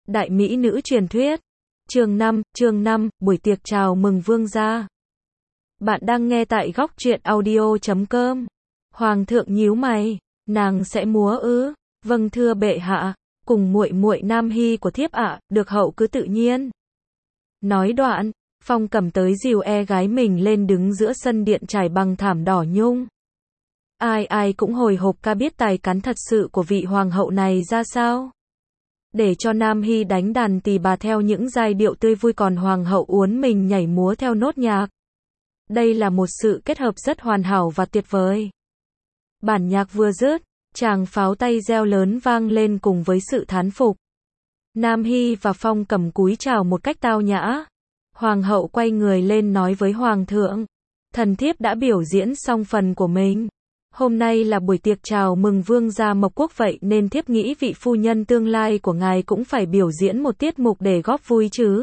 Đại mỹ nữ truyền thuyết. Chương 5, buổi tiệc chào mừng vương gia. Bạn đang nghe tại góc truyện audio.com. Hoàng thượng nhíu mày, nàng sẽ múa ư? Vâng thưa bệ hạ, cùng muội muội Nam Hy của thiếp ạ, được hậu cứ tự nhiên. Nói đoạn, Phong cầm tới dìu gái mình lên đứng giữa sân điện trải bằng thảm đỏ nhung. Ai cũng hồi hộp ca biết tài cán thật sự của vị hoàng hậu này ra sao. Để cho Nam Hy đánh đàn tỳ bà theo những giai điệu tươi vui còn hoàng hậu uốn mình nhảy múa theo nốt nhạc. Đây là một sự kết hợp rất hoàn hảo và tuyệt vời. Bản nhạc vừa dứt, tràng pháo tay reo lớn vang lên cùng với sự thán phục. Nam Hy và Phong cầm cúi chào một cách tao nhã. Hoàng hậu quay người lên nói với hoàng thượng, thần thiếp đã biểu diễn xong phần của mình. Hôm nay là buổi tiệc chào mừng vương gia Mộc Quốc vậy nên thiếp nghĩ vị phu nhân tương lai của ngài cũng phải biểu diễn một tiết mục để góp vui chứ.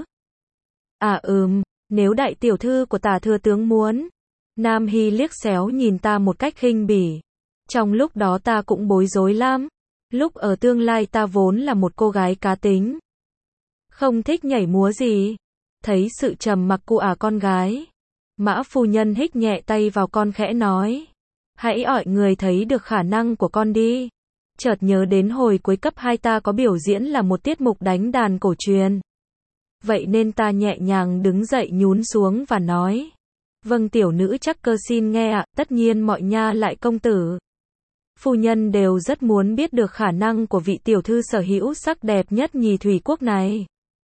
Nếu đại tiểu thư của tả thừa tướng muốn. Nam Hy liếc xéo nhìn ta một cách khinh bỉ. Trong lúc đó ta cũng bối rối lắm. Lúc ở tương lai ta vốn là một cô gái cá tính. Không thích nhảy múa gì. Thấy sự trầm mặc của con gái. Mã phu nhân hích nhẹ tay vào con khẽ nói. Hãy ọi người thấy được khả năng của con đi. Chợt nhớ đến hồi cuối cấp 2 ta có biểu diễn là một tiết mục đánh đàn cổ truyền. Vậy nên ta nhẹ nhàng đứng dậy nhún xuống và nói. Vâng tiểu nữ chắc cơ xin nghe ạ, tất nhiên mọi nha lại công tử. Phu nhân đều rất muốn biết được khả năng của vị tiểu thư sở hữu sắc đẹp nhất nhì thủy quốc này.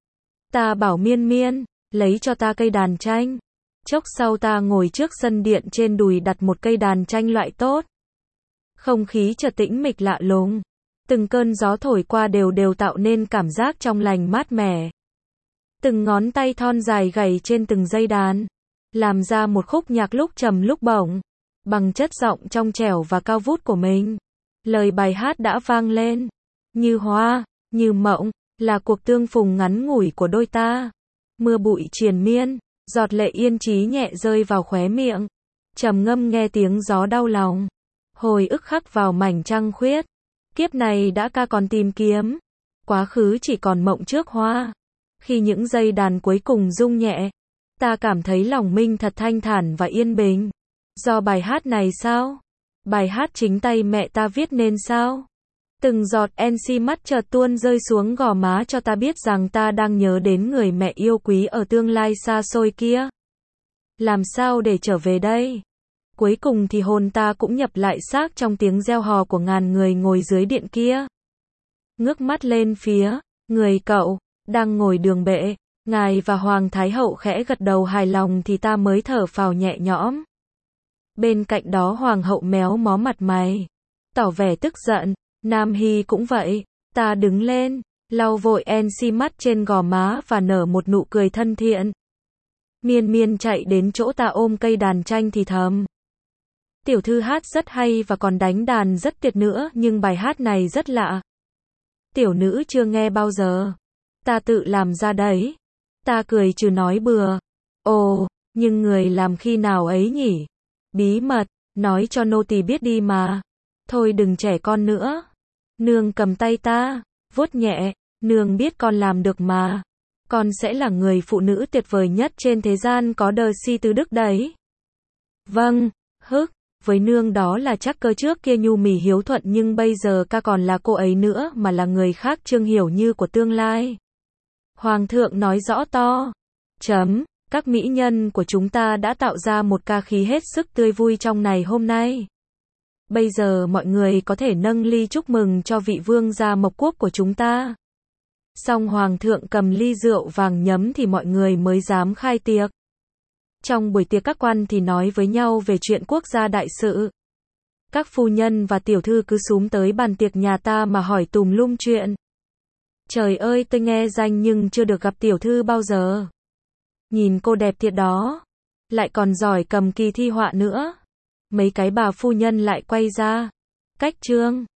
Ta bảo miên miên, lấy cho ta cây đàn tranh. Chốc sau ta ngồi trước sân điện trên đùi đặt một cây đàn tranh loại tốt. Không khí chợt tĩnh mịch lạ lùng. Từng cơn gió thổi qua đều tạo nên cảm giác trong lành mát mẻ. Từng ngón tay thon dài gảy trên từng dây đàn. Làm ra một khúc nhạc lúc trầm lúc bổng. Bằng chất giọng trong trẻo và cao vút của mình. Lời bài hát đã vang lên. Như hoa, như mộng, là cuộc tương phùng ngắn ngủi của đôi ta. Mưa bụi triền miên. Giọt lệ yên trí nhẹ rơi vào khóe miệng. Trầm ngâm nghe tiếng gió đau lòng. Hồi ức khắc vào mảnh trăng khuyết. Kiếp này đã ca còn tìm kiếm. Quá khứ chỉ còn mộng trước hoa. Khi những dây đàn cuối cùng rung nhẹ. Ta cảm thấy lòng mình thật thanh thản và yên bình. Do bài hát này sao? Bài hát chính tay mẹ ta viết nên sao? Từng giọt NC mắt chợt tuôn rơi xuống gò má cho ta biết rằng ta đang nhớ đến người mẹ yêu quý ở tương lai xa xôi kia. Làm sao để trở về đây? Cuối cùng thì hồn ta cũng nhập lại xác trong tiếng reo hò của ngàn người ngồi dưới điện kia. Ngước mắt lên phía, người cậu, đang ngồi đường bệ, ngài và Hoàng Thái Hậu khẽ gật đầu hài lòng thì ta mới thở phào nhẹ nhõm. Bên cạnh đó Hoàng hậu méo mó mặt mày, tỏ vẻ tức giận. Nam Hy cũng vậy, ta đứng lên, lau vội NC mắt trên gò má và nở một nụ cười thân thiện. Miên miên chạy đến chỗ ta ôm cây đàn tranh thì thầm. Tiểu thư hát rất hay và còn đánh đàn rất tuyệt nữa nhưng bài hát này rất lạ. Tiểu nữ chưa nghe bao giờ. Ta tự làm ra đấy. Ta cười trừ nói bừa. Ồ, nhưng người làm khi nào ấy nhỉ? Bí mật, nói cho nô tỳ biết đi mà. Thôi đừng trẻ con nữa. Nương cầm tay ta, vuốt nhẹ, nương biết con làm được mà. Con sẽ là người phụ nữ tuyệt vời nhất trên thế gian có đời si tứ đức đấy. Vâng, với nương đó là chắc cơ trước kia nhu mì hiếu thuận nhưng bây giờ ca còn là cô ấy nữa mà là người khác Trương Hiểu Như của tương lai. Hoàng thượng nói rõ to. Các mỹ nhân của chúng ta đã tạo ra một ca khí hết sức tươi vui trong ngày hôm nay. Bây giờ mọi người có thể nâng ly chúc mừng cho vị vương gia Mộc Quốc của chúng ta. Xong hoàng thượng cầm ly rượu vàng nhấm thì mọi người mới dám khai tiệc. Trong buổi tiệc các quan thì nói với nhau về chuyện quốc gia đại sự. Các phu nhân và tiểu thư cứ xúm tới bàn tiệc nhà ta mà hỏi tùm lum chuyện. Trời ơi tôi nghe danh nhưng chưa được gặp tiểu thư bao giờ. Nhìn cô đẹp thiệt đó. Lại còn giỏi cầm kỳ thi họa nữa. Mấy cái bà phu nhân lại quay ra. Cách trương.